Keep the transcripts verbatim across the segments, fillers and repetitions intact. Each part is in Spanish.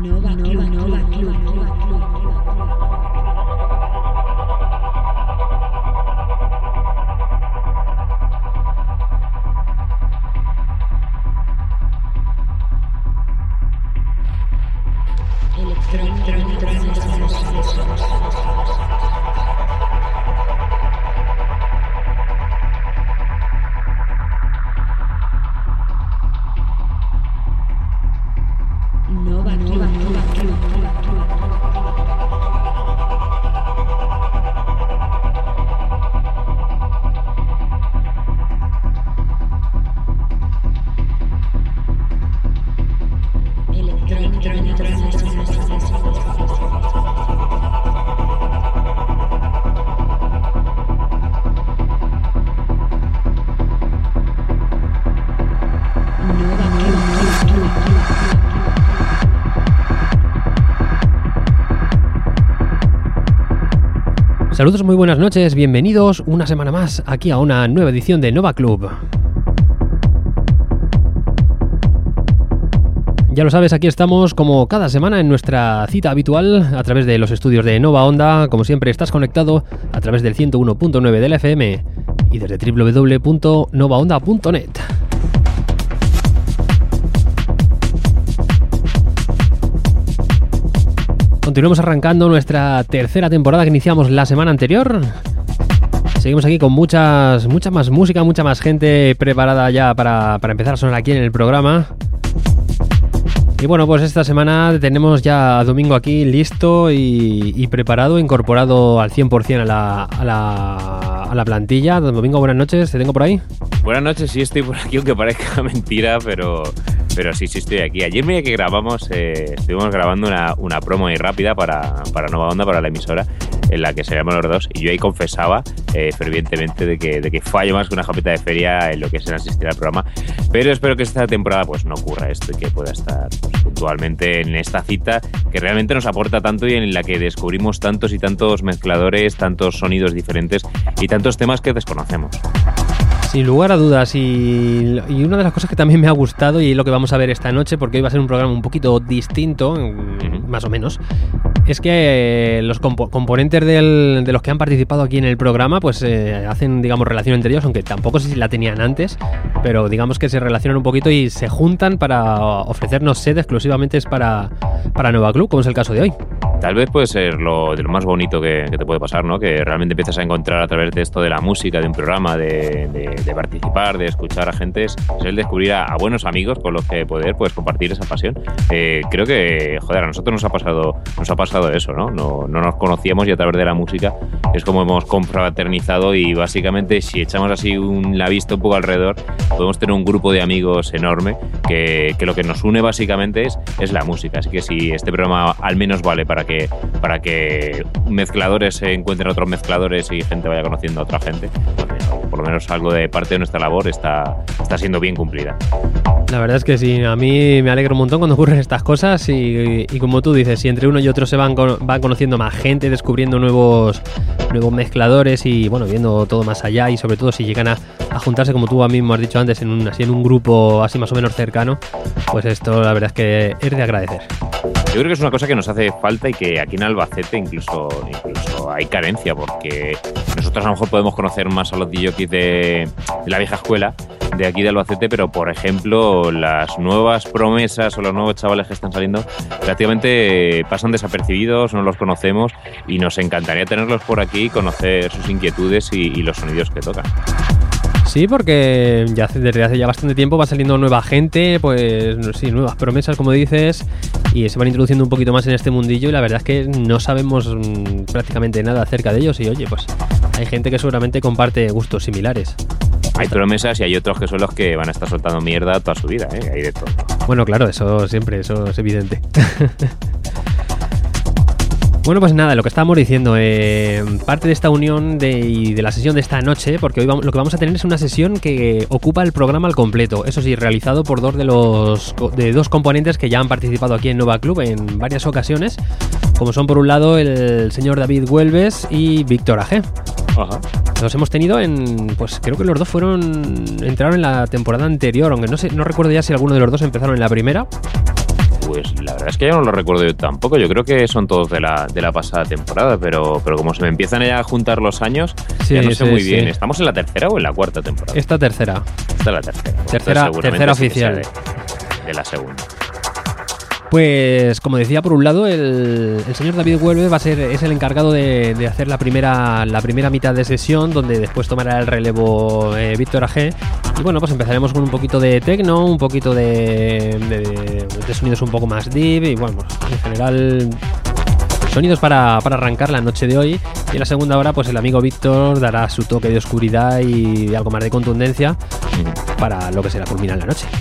Nova Club, Nova Club, Nova Club. Saludos, muy buenas noches, bienvenidos una semana más aquí a una nueva edición de Nova Club. Ya lo sabes, aquí estamos como cada semana en nuestra cita habitual a través de los estudios de Nova Onda. Como siempre, estás conectado a través del ciento uno punto nueve de la F M y desde doble u doble u doble u punto nova onda punto net. Continuamos arrancando nuestra tercera temporada que iniciamos la semana anterior. Seguimos aquí con muchas, mucha más música, mucha más gente preparada ya para, para empezar a sonar aquí en el programa. Y bueno, pues esta semana tenemos ya a Domingo aquí listo y, y preparado, incorporado al cien por ciento a la, a, la, a la plantilla. Domingo, buenas noches, ¿te tengo por ahí? Buenas noches, sí estoy por aquí, aunque parezca mentira, pero, pero sí, sí estoy aquí. Ayer, mira que grabamos, eh, estuvimos grabando una, una promo ahí rápida para, para Nova Onda, para la emisora, en la que seríamos los dos, y yo ahí confesaba eh, fervientemente de que, de que fallo más que una jopita de feria en lo que es en asistir al programa, pero espero que esta temporada pues no ocurra esto y que pueda estar pues, puntualmente en esta cita que realmente nos aporta tanto y en la que descubrimos tantos y tantos mezcladores, tantos sonidos diferentes y tantos temas que desconocemos. Sin lugar a dudas, y, y una de las cosas que también me ha gustado y lo que vamos a ver esta noche, porque hoy va a ser un programa un poquito distinto, uh-huh. más o menos, es que eh, los compo- componentes del, de los que han participado aquí en el programa pues eh, hacen, digamos, relación entre ellos, aunque tampoco sé si la tenían antes, pero digamos que se relacionan un poquito y se juntan para ofrecernos sed exclusivamente para, para Nova Club, como es el caso de hoy. Tal vez puede ser lo, de lo más bonito que, que te puede pasar, ¿no? Que realmente empiezas a encontrar a través de esto de la música, de un programa, de, de, de participar, de escuchar a gente, es el descubrir a, a buenos amigos con los que poder pues, compartir esa pasión. Eh, creo que, joder, a nosotros nos ha pasado nos ha pasado eso, ¿no? No, no nos conocíamos y a través de la música es como hemos confraternizado y básicamente si echamos así un, la vista un poco alrededor, podemos tener un grupo de amigos enorme que, que lo que nos une básicamente es, es la música. Así que si este programa al menos vale para que Que, para que mezcladores se encuentren otros mezcladores y gente vaya conociendo a otra gente, pues, por lo menos algo de parte de nuestra labor está, está siendo bien cumplida. La verdad es que sí, a mí me alegra un montón cuando ocurren estas cosas y, y, y como tú dices, si entre uno y otro se van, con, van conociendo más gente, descubriendo nuevos, nuevos mezcladores y bueno, viendo todo más allá y sobre todo si llegan a, a juntarse, como tú mismo has dicho antes, en un, así en un grupo así más o menos cercano, pues esto la verdad es que es de agradecer. Yo creo que es una cosa que nos hace falta y que aquí en Albacete incluso, incluso hay carencia, porque nosotros a lo mejor podemos conocer más a los D Js de, de la vieja escuela de aquí de Albacete, pero por ejemplo las nuevas promesas o los nuevos chavales que están saliendo prácticamente pasan desapercibidos, no los conocemos y nos encantaría tenerlos por aquí, conocer sus inquietudes y, y los sonidos que tocan. Sí, porque ya desde hace ya bastante tiempo va saliendo nueva gente, pues sí, nuevas promesas, como dices, y se van introduciendo un poquito más en este mundillo y la verdad es que no sabemos mmm, prácticamente nada acerca de ellos y oye, pues hay gente que seguramente comparte gustos similares. Hay promesas y hay otros que son los que van a estar soltando mierda toda su vida, ¿eh? Hay de todo. Bueno, claro, eso siempre, eso es evidente. Bueno, pues nada, lo que estábamos diciendo, eh, parte de esta unión de, y de la sesión de esta noche, porque hoy vamos, lo que vamos a tener es una sesión que ocupa el programa al completo, eso sí, realizado por dos de los de dos componentes que ya han participado aquí en Nova Club en varias ocasiones, como son por un lado el señor David Huelves y Víctor A G. Ajá. Los hemos tenido en, pues creo que los dos fueron, entraron en la temporada anterior, aunque no sé, no recuerdo ya si alguno de los dos empezaron en la primera. Pues la verdad es que ya no lo recuerdo yo tampoco. Yo creo que son todos de la, de la pasada temporada, pero, pero como se me empiezan ya a juntar los años, sí, ya no sé sí, muy sí. bien. ¿Estamos en la tercera o en la cuarta temporada? Esta tercera. Esta es la tercera. Tercera, Entonces, tercera sí que sea oficial. De, de la segunda. Pues, como decía, por un lado, el, el señor David Huelve va a ser es el encargado de, de hacer la primera la primera mitad de sesión, donde después tomará el relevo eh, Víctor A G. Y bueno, pues empezaremos con un poquito de techno, un poquito de, de, de sonidos un poco más deep y bueno, pues, en general sonidos para, para arrancar la noche de hoy. Y en la segunda hora, pues el amigo Víctor dará su toque de oscuridad y algo más de contundencia para lo que será culminar la noche.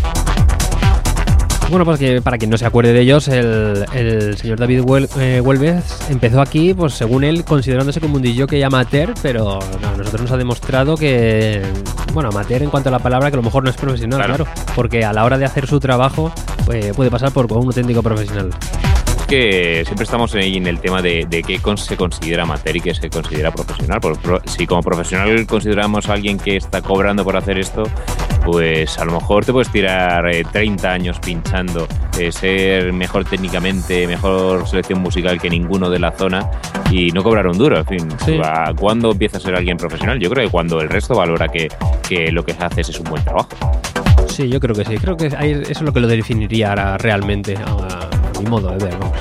Bueno, pues que para quien no se acuerde de ellos, el, el señor David Huel, eh, Huelves empezó aquí, pues según él, considerándose como un D J amateur, pero no, a nosotros nos ha demostrado que, bueno, amateur en cuanto a la palabra, que a lo mejor no es profesional, claro, claro porque a la hora de hacer su trabajo pues, puede pasar por un auténtico profesional. Que siempre estamos ahí en el tema de, de qué se considera amateur y qué se considera profesional. Porque si como profesional consideramos a alguien que está cobrando por hacer esto, pues a lo mejor te puedes tirar eh, treinta años pinchando, eh, ser mejor técnicamente, mejor selección musical que ninguno de la zona y no cobrar un duro. En fin, sí. ¿Cuándo empieza a ser alguien profesional? Yo creo que cuando el resto valora que, que lo que haces es un buen trabajo. Sí, yo creo que sí. Creo que eso es lo que lo definiría ahora realmente, a mi modo de ver, vamos.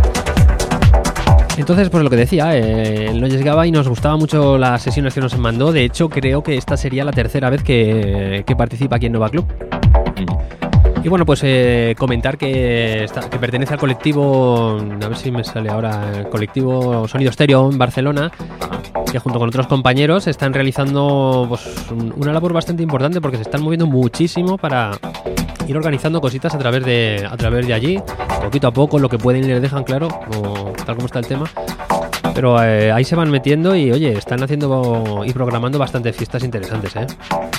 Entonces, pues lo que decía, eh, nos llegaba y nos gustaba mucho las sesiones que nos mandó. De hecho, creo que esta sería la tercera vez que, que participa aquí en Nova Club. Y bueno, pues eh, comentar que, está, que pertenece al colectivo, a ver si me sale ahora, el colectivo Sonido Estéreo en Barcelona, que junto con otros compañeros están realizando pues, un, una labor bastante importante porque se están moviendo muchísimo para ir organizando cositas a través de a través de allí, poquito a poco, lo que pueden y les dejan claro, como, tal como está el tema. Pero eh, ahí se van metiendo y, oye, están haciendo y programando bastantes fiestas interesantes, ¿eh?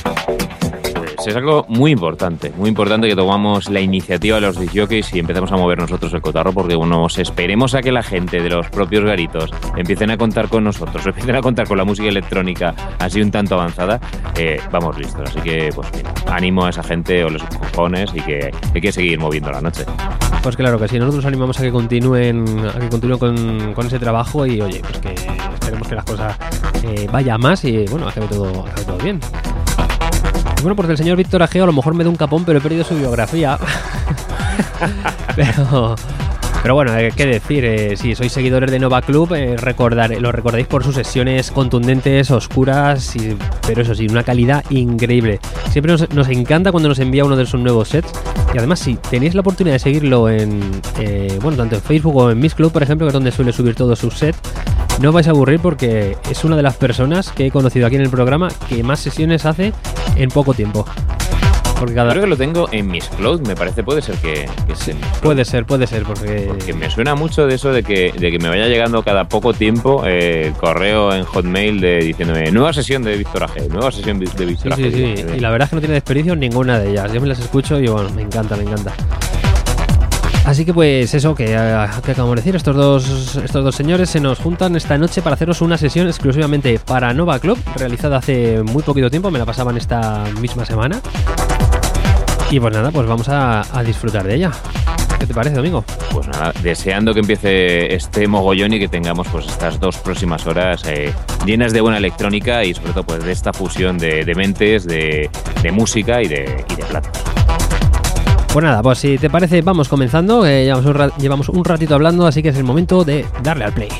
Es algo muy importante, muy importante que tomamos la iniciativa de los disc jockeys y empecemos a mover nosotros el cotarro, porque bueno, nos esperemos a que la gente de los propios garitos empiecen a contar con nosotros, empiecen a contar con la música electrónica así un tanto avanzada, eh, vamos listos. Así que, pues mira, ánimo a esa gente o los cojones y que hay que seguir moviendo la noche. Pues claro que sí, nosotros animamos a que continúen, a que continúen con, con ese trabajo y oye, pues que esperemos que las cosas eh, vayan más y bueno, acabe todo, acabe todo bien. Bueno, pues del señor Víctor A G a lo mejor me da un capón, pero he perdido su biografía. pero, pero bueno, eh, qué decir, eh, si sois seguidores de Nova Club, eh, recordar, lo recordáis por sus sesiones contundentes, oscuras, y, pero eso sí, una calidad increíble. Siempre nos, nos encanta cuando nos envía uno de sus nuevos sets. Y además, si tenéis la oportunidad de seguirlo en, eh, bueno, tanto en Facebook o en Miss Club, por ejemplo, que es donde suele subir todos sus sets, no os vais a aburrir porque es una de las personas que he conocido aquí en el programa que más sesiones hace en poco tiempo. Porque cada... Creo que lo tengo en Miss Cloud, me parece, puede ser que, que sea. Puede ser, puede ser, porque... porque me suena mucho de eso de que, de que me vaya llegando cada poco tiempo eh, correo en Hotmail de, diciéndome nueva sesión de Víctor A G, nueva sesión de Víctor A G. Sí, sí, sí, y la verdad es que no tiene desperdicio ninguna de ellas. Yo me las escucho y bueno, me encanta, me encanta. Así que pues eso que, que acabamos de decir, estos dos, estos dos señores se nos juntan esta noche para haceros una sesión exclusivamente para Nova Club, realizada hace muy poquito tiempo, me la pasaban esta misma semana. Y pues nada, pues vamos a, a disfrutar de ella. ¿Qué te parece, Domingo? Pues nada, deseando que empiece este mogollón y que tengamos pues estas dos próximas horas eh, llenas de buena electrónica y sobre todo pues de esta fusión de, de mentes, de, de música y de, y de plata. Pues nada, pues si te parece, vamos comenzando. Eh, llevamos, un ra- llevamos un ratito hablando, así que es el momento de darle al play.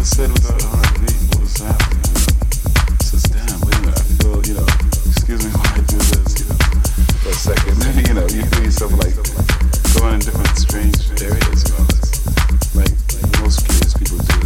said with a heartbeat, what was happening? Says, damn, wait a minute, I feel, you know, excuse me while I do this, you know, for a second. You know, you feel yourself like going in different strange areas, you know, like, like most curious people do.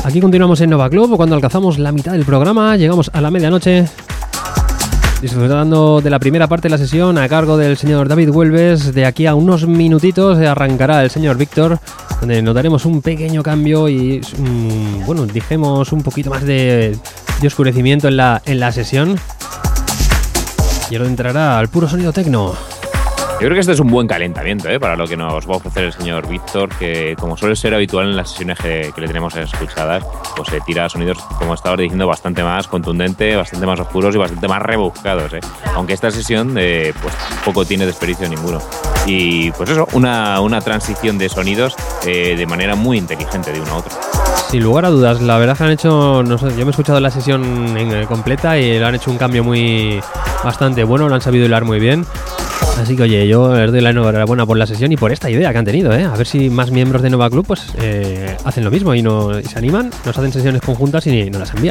Aquí continuamos en Nova Club, cuando alcanzamos la mitad del programa, llegamos a la medianoche, disfrutando de la primera parte de la sesión a cargo del señor David Huelves. De aquí a unos minutitos arrancará el señor Víctor, donde notaremos un pequeño cambio y, um, bueno, dijimos un poquito más de, de oscurecimiento en la, en la sesión. Y ahora entrará al puro sonido tecno. Yo creo que este es un buen calentamiento, ¿eh? Para lo que nos va a ofrecer el señor Víctor, que como suele ser habitual en las sesiones que, que le tenemos escuchadas, pues se tira sonidos, como estabas diciendo, bastante más contundente, bastante más oscuros y bastante más rebuscados, ¿eh? Aunque esta sesión eh, pues poco tiene desperdicio ninguno. Y pues eso, una, una transición de sonidos eh, de manera muy inteligente de uno a otro. Sin lugar a dudas, la verdad que han hecho, no sé, yo me he escuchado la sesión en, completa y le han hecho un cambio muy bastante bueno, lo han sabido hilar muy bien. Así que oye, yo les doy la enhorabuena por la sesión y por esta idea que han tenido, ¿eh? A ver si más miembros de Nova Club pues eh, hacen lo mismo y, no, y se animan, nos hacen sesiones conjuntas y nos las envían.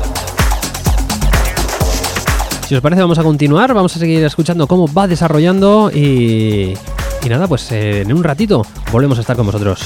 Si os parece, vamos a continuar, vamos a seguir escuchando cómo va desarrollando y, y nada, pues eh, en un ratito volvemos a estar con vosotros.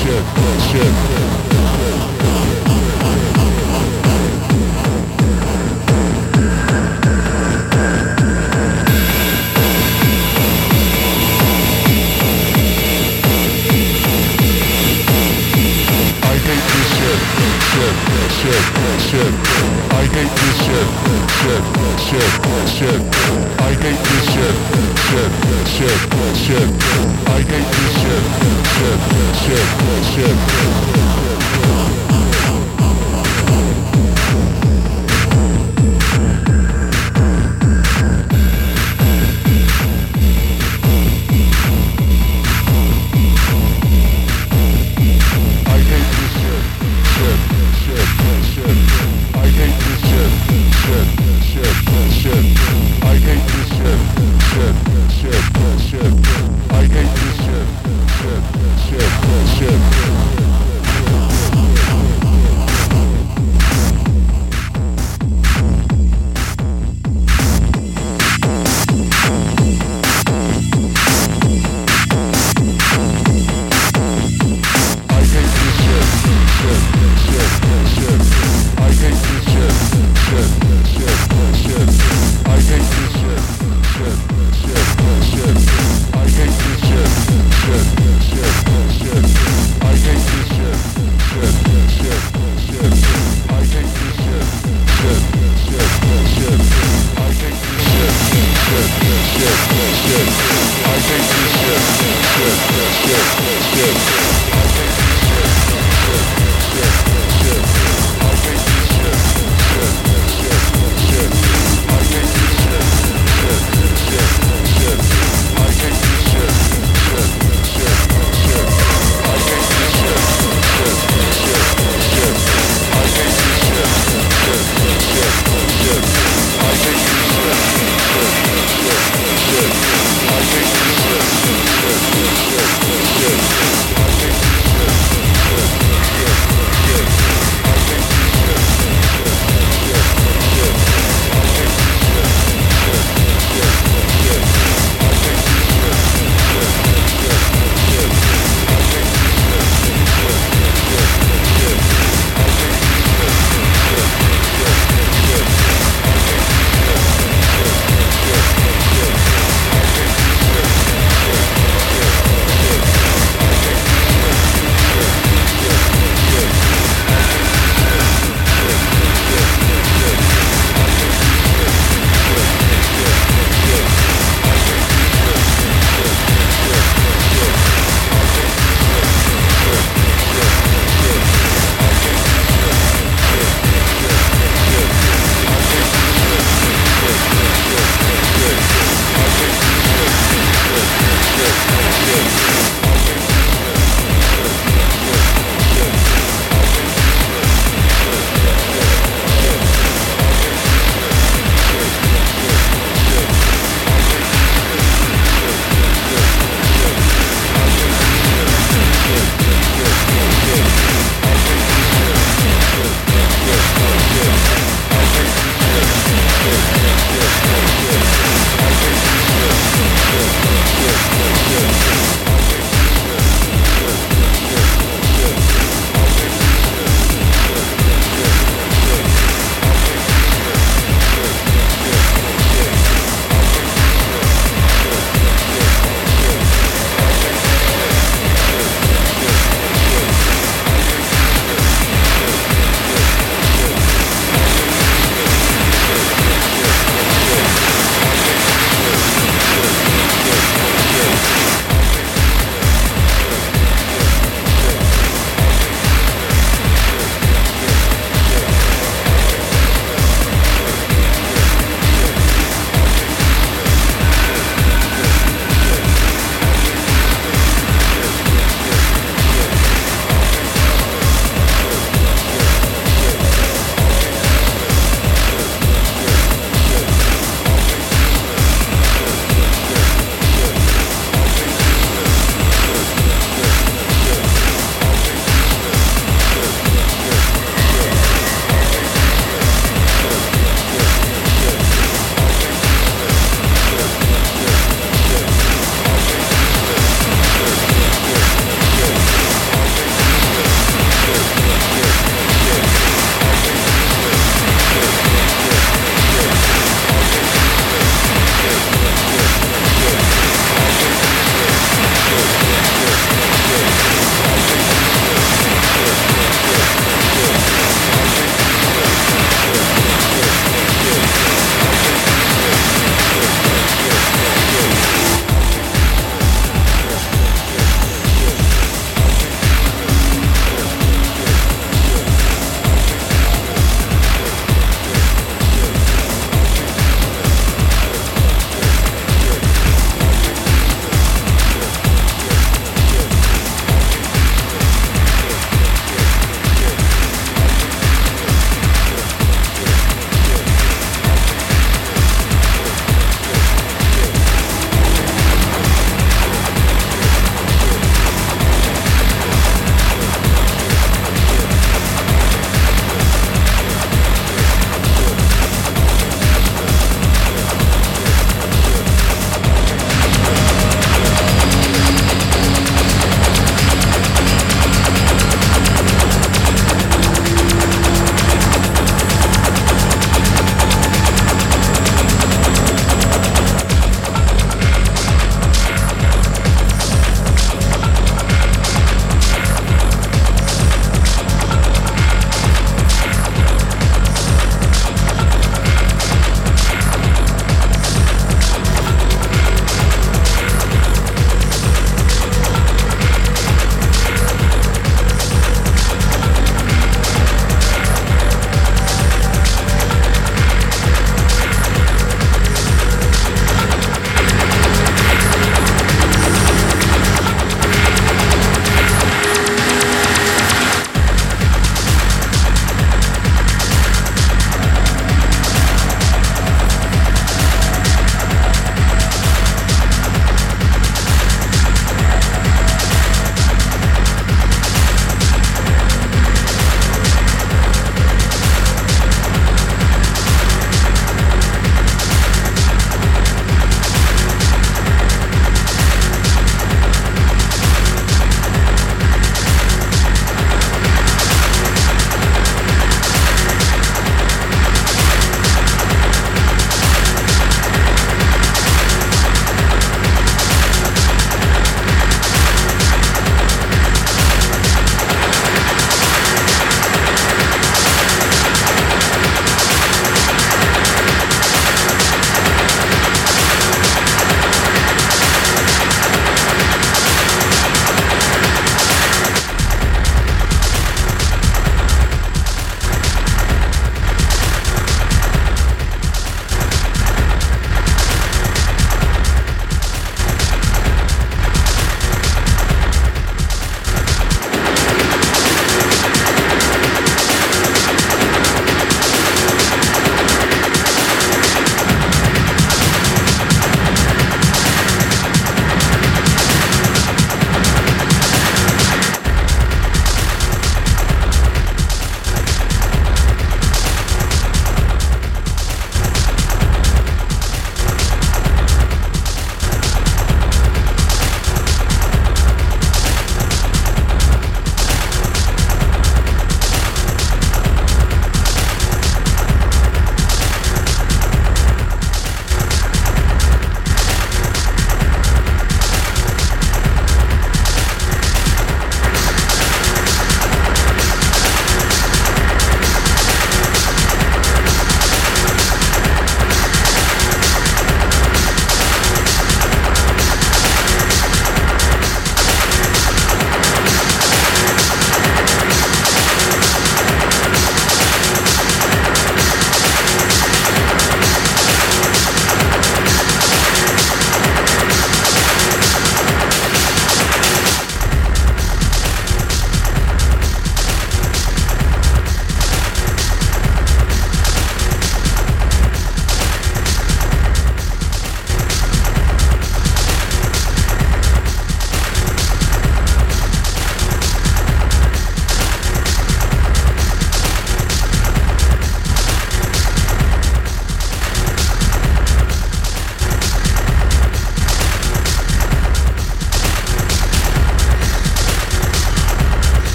Shit.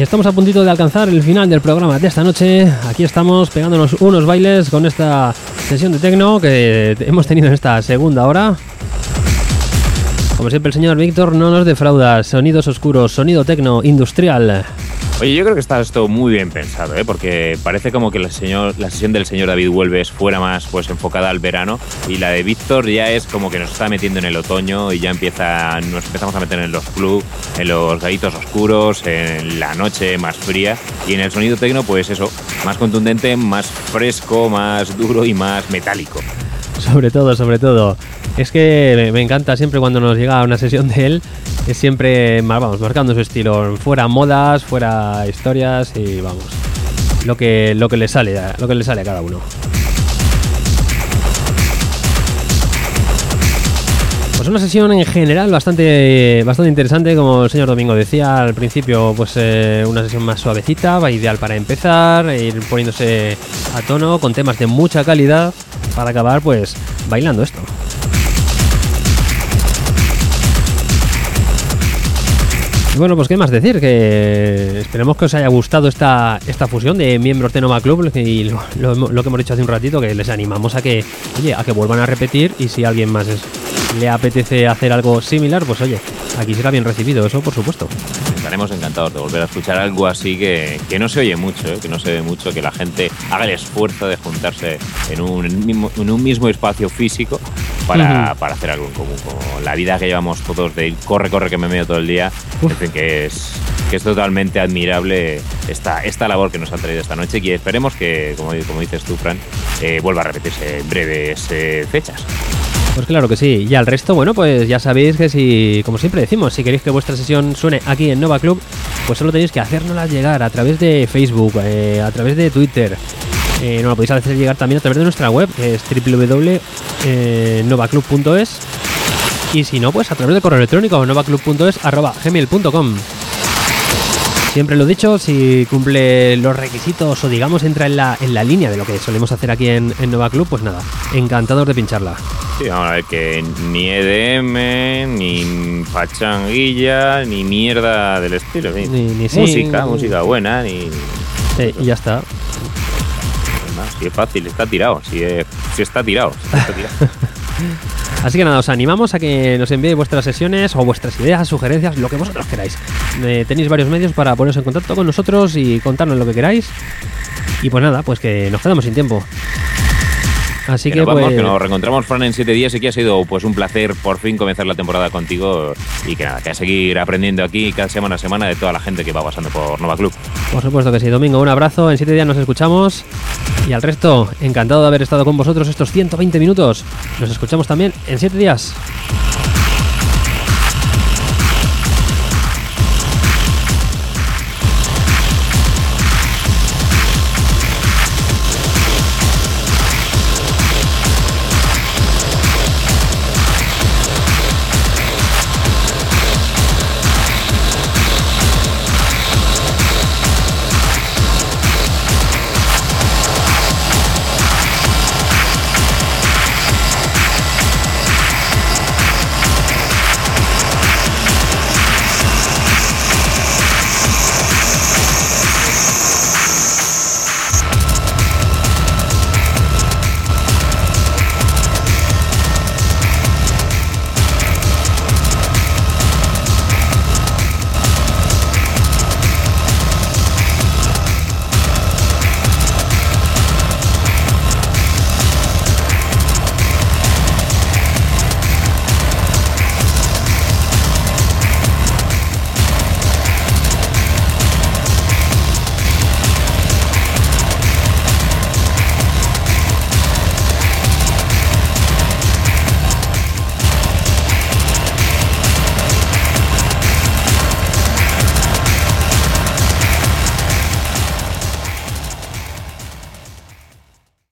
estamos a puntito de alcanzar el final del programa de esta noche. Aquí estamos pegándonos unos bailes con esta sesión de techno que hemos tenido en esta segunda hora. Como siempre, el señor Víctor no nos defrauda. Sonidos oscuros, sonido techno industrial. Oye, yo creo que está esto muy bien pensado, ¿eh? Porque parece como que la, señor, la sesión del señor David Huelves fuera más pues enfocada al verano, y la de Víctor ya es como que nos está metiendo en el otoño y ya empieza, nos empezamos a meter en los clubs, en los gallitos oscuros, en la noche más fría, y en el sonido techno pues eso, más contundente, más fresco, más duro y más metálico. Sobre todo, sobre todo. Es que me encanta siempre cuando nos llega una sesión de él. Es siempre, vamos, marcando su estilo. Fuera modas, fuera historias y vamos. Lo que, lo que le sale, lo que le sale a cada uno. Pues una sesión en general bastante, bastante interesante, como el señor Domingo decía al principio, pues eh, una sesión más suavecita, va ideal para empezar, e ir poniéndose a tono con temas de mucha calidad para acabar pues bailando esto. Y bueno, pues qué más decir, que esperemos que os haya gustado esta, esta fusión de miembros de Nova Club, y lo, lo, lo que hemos dicho hace un ratito, que les animamos a que, oye, a que vuelvan a repetir, y si a alguien más es, le apetece hacer algo similar, pues oye, aquí será bien recibido, eso por supuesto. Estaremos encantados de volver a escuchar algo así que, que no se oye mucho, ¿eh? que no se ve mucho, que la gente haga el esfuerzo de juntarse en un mismo, en un mismo espacio físico para, uh-huh. para hacer algo en común, como la vida que llevamos todos de corre, corre que me meo todo el día. Uf. En fin, que es, que es totalmente admirable esta, esta labor que nos han traído esta noche, y esperemos que, como, como dices tú, Fran, eh, vuelva a repetirse en breves eh, fechas. Pues claro que sí. Y al resto, bueno, pues ya sabéis que si, como siempre decimos, si queréis que vuestra sesión suene aquí en Nova Club, pues solo tenéis que hacérnosla llegar a través de Facebook, eh, a través de Twitter. Eh, nos lo podéis hacer llegar también a través de nuestra web, que es doble u doble u doble u punto novaclub punto es. Y si no, pues a través del correo electrónico novaclub punto es arroba gmail punto com. Siempre lo dicho, si cumple los requisitos o digamos entra en la, en la línea de lo que solemos hacer aquí en, en Nova Club, pues nada, encantados de pincharla. Sí, vamos a ver que ni E D M, ni pachanguilla, ni mierda del estilo. Ni, ni, ni música, sí, música buena, ni... Sí, y ya está. Si es fácil, está tirado. Si, es, si está tirado, si está tirado. Así que nada, os animamos a que nos enviéis vuestras sesiones o vuestras ideas, sugerencias, lo que vosotros queráis. Eh, tenéis varios medios para poneros en contacto con nosotros y contarnos lo que queráis. Y pues nada, pues que nos quedamos sin tiempo. Así que, que, nos pues... vamos, que nos reencontramos, Fran, en siete días, y que ha sido pues un placer por fin comenzar la temporada contigo, y que nada, que a seguir aprendiendo aquí cada semana a semana de toda la gente que va pasando por Nova Club. Por supuesto que sí. Domingo, un abrazo, en siete días nos escuchamos, y al resto, encantado de haber estado con vosotros estos ciento veinte minutos. Nos escuchamos también en siete días.